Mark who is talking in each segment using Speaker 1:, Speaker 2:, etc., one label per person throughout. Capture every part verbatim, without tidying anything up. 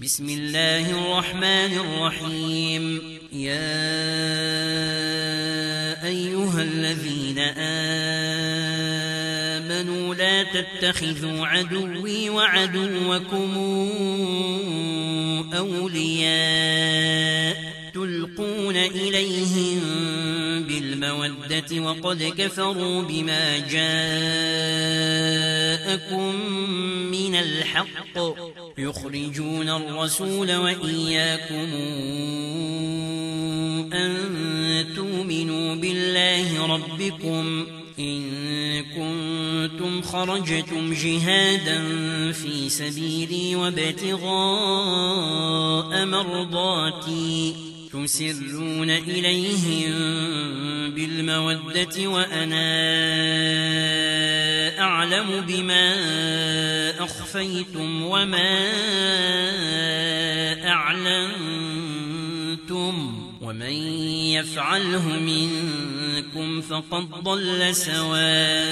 Speaker 1: بسم الله الرحمن الرحيم. يا أيها الذين آمنوا لا تتخذوا عدوي وعدوكم أولياء تلقون إليهم بالمودة وقد كفروا بما جاءكم من الحق يخرجون الرسول وإياكم أن تؤمنوا بالله ربكم إن كنتم خرجتم جهادا في سبيلي وابتغاء مرضاتي تسرون إليهم بالمودة وأنا أعلم بما أخفيتم وما أعلنتم ومن يفعله منكم فقد ضل سواء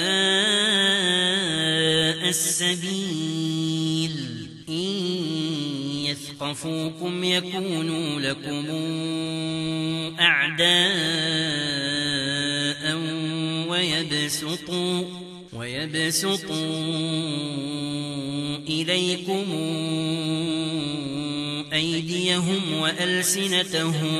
Speaker 1: السبيل. إن يثقفوكم يكونوا لكم أعداء ويبسطوا ويبسطوا إليكم أيديهم وألسنتهم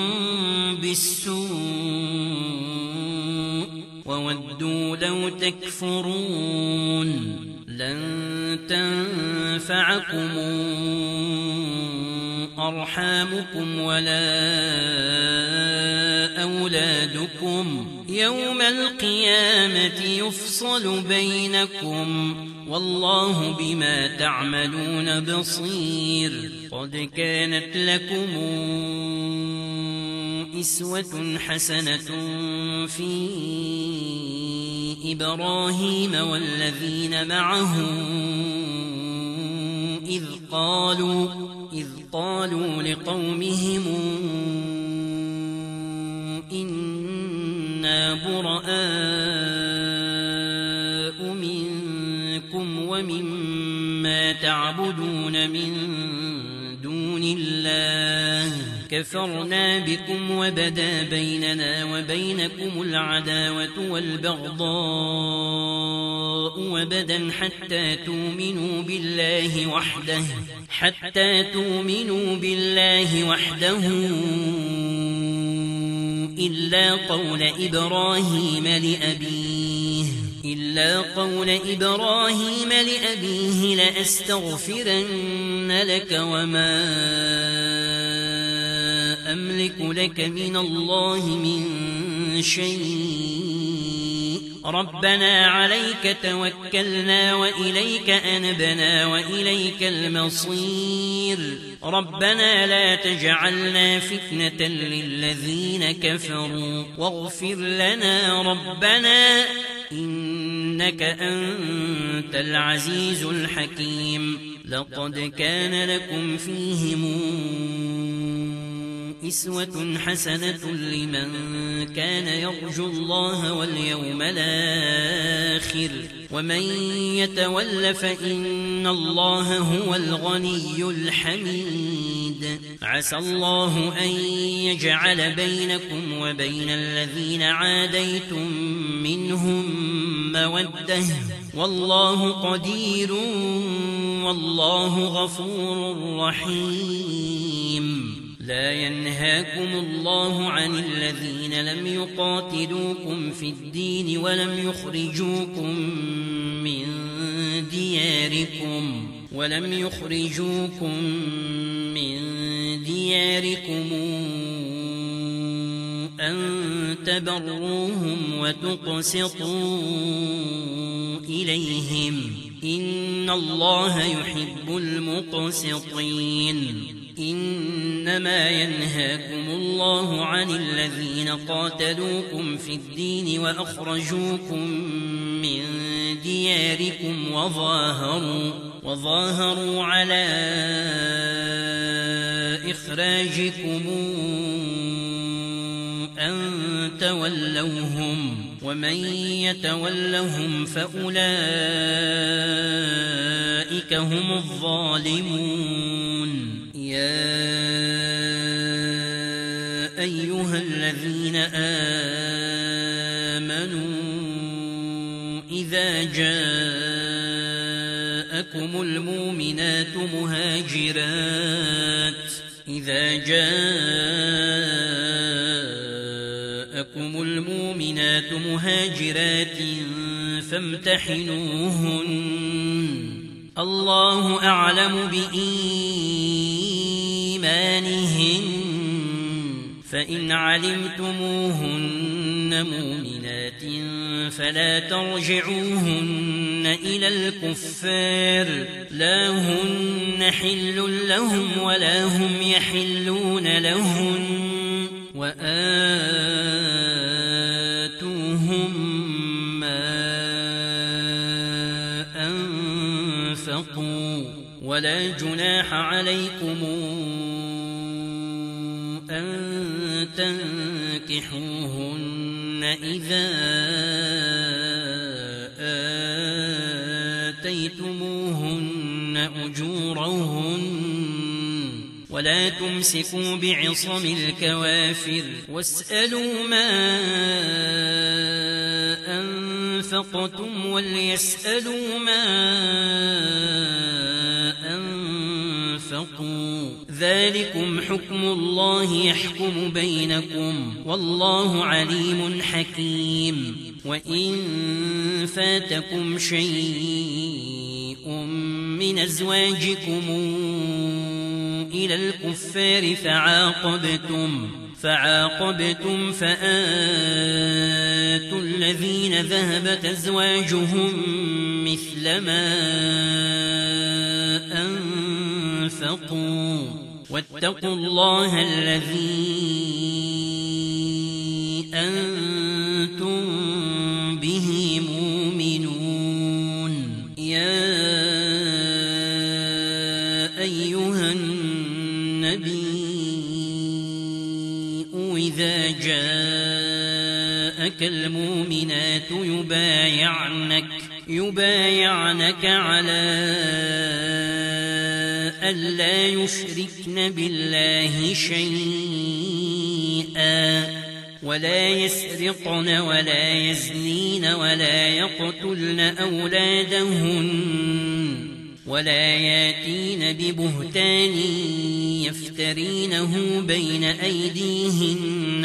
Speaker 1: بالسوء وودوا لو تكفرون. لن تنفعكم أرحامكم ولا أولادكم يوم القيامة يفصل بينكم والله بما تعملون بصير. قد كانت لكم أسوة حسنة في إبراهيم والذين معه إذ قالوا إذ قالوا لقومهم إنا براء منكم ومما تعبدون من دون الله كفرنا بكم وبدا بيننا وبينكم العداوة والبغضاء وبدا حتى تؤمنوا بالله وحده حتى تؤمنوا بالله وحده إلا قول إبراهيم لأبيه إلا قول إبراهيم لأبيه لأستغفرن لك وما أملك لك من الله من شيء ربنا عليك توكلنا وإليك أنبنا وإليك المصير. ربنا لا تجعلنا فتنة للذين كفروا واغفر لنا ربنا إنك أنت العزيز الحكيم. لقد كان لكم فيهم أسوة حسنة لمن كان يرجو الله واليوم الآخر ومن يتول فإن الله هو الغني الحميد. عسى الله أن يجعل بينكم وبين الذين عاديتم منهم مودة والله قدير والله غفور رحيم. لا ينهاكم الله عن الذين لم يقاتلوكم في الدين ولم يخرجوكم من دياركم ولم يخرجوكم من دياركم أن تبروهم وتقسطوا إليهم إن الله يحب المقسطين. إنما ينهاكم الله عن الذين قاتلوكم في الدين وأخرجوكم من دياركم وظاهروا, وظاهروا على إخراجكم أن تولوهم ومن يتولهم فأولئك هم الظالمون. أيها الذين آمنوا إذا جاءكم المؤمنات مهاجرات إذا جاءكم المؤمنات مهاجرات فامتحنوهن الله أعلم بإيمانهن فإن علمتموهن مؤمنات فلا ترجعوهن إلى الكفار لا هن حل لهم ولا هم يحلون لهن وآتوهم ما أنفقوا ولا جناح عليكم أن تنكحوهن إذا آتيتموهن أجورهن ولا تمسكوا بعصم الكوافر واسألوا ما أنفقتم وليسألوا ما أنفقوا ذلكم حكم الله يحكم بينكم والله عليم حكيم وإن فاتكم شيء من أزواجكم إلى الكفار فعاقبتم فعاقبتم فآتوا الذين ذهبت أزواجهم مثل ما أنفقوا واتقوا الله الذي أنتم به مؤمنون يا أيها النبي إذا جاءك المؤمنات يبايعنك يبايعنك على ألا يشركن بالله شيئا ولا يسرقن ولا يزنين ولا يقتلن أولادهن ولا ياتين ببهتان يفترينه بين أيديهن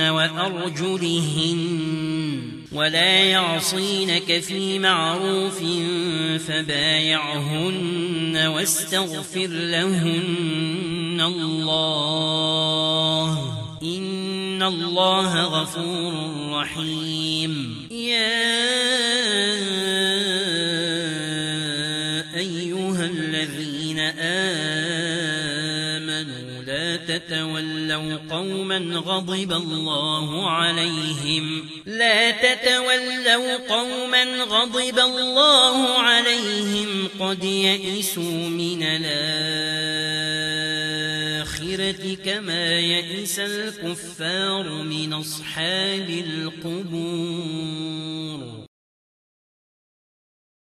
Speaker 1: وأرجلهن ولا يعصينك في معروف فبايعهن واستغفر لهن الله إن الله غفور رحيم يا أيها الذين آمنوا لا تتولوا قوما غضب الله عليهم لا تتولوا قوما غضب الله عليهم قد يئسوا من الآخرة كما يئس الكفار من أصحاب القبور.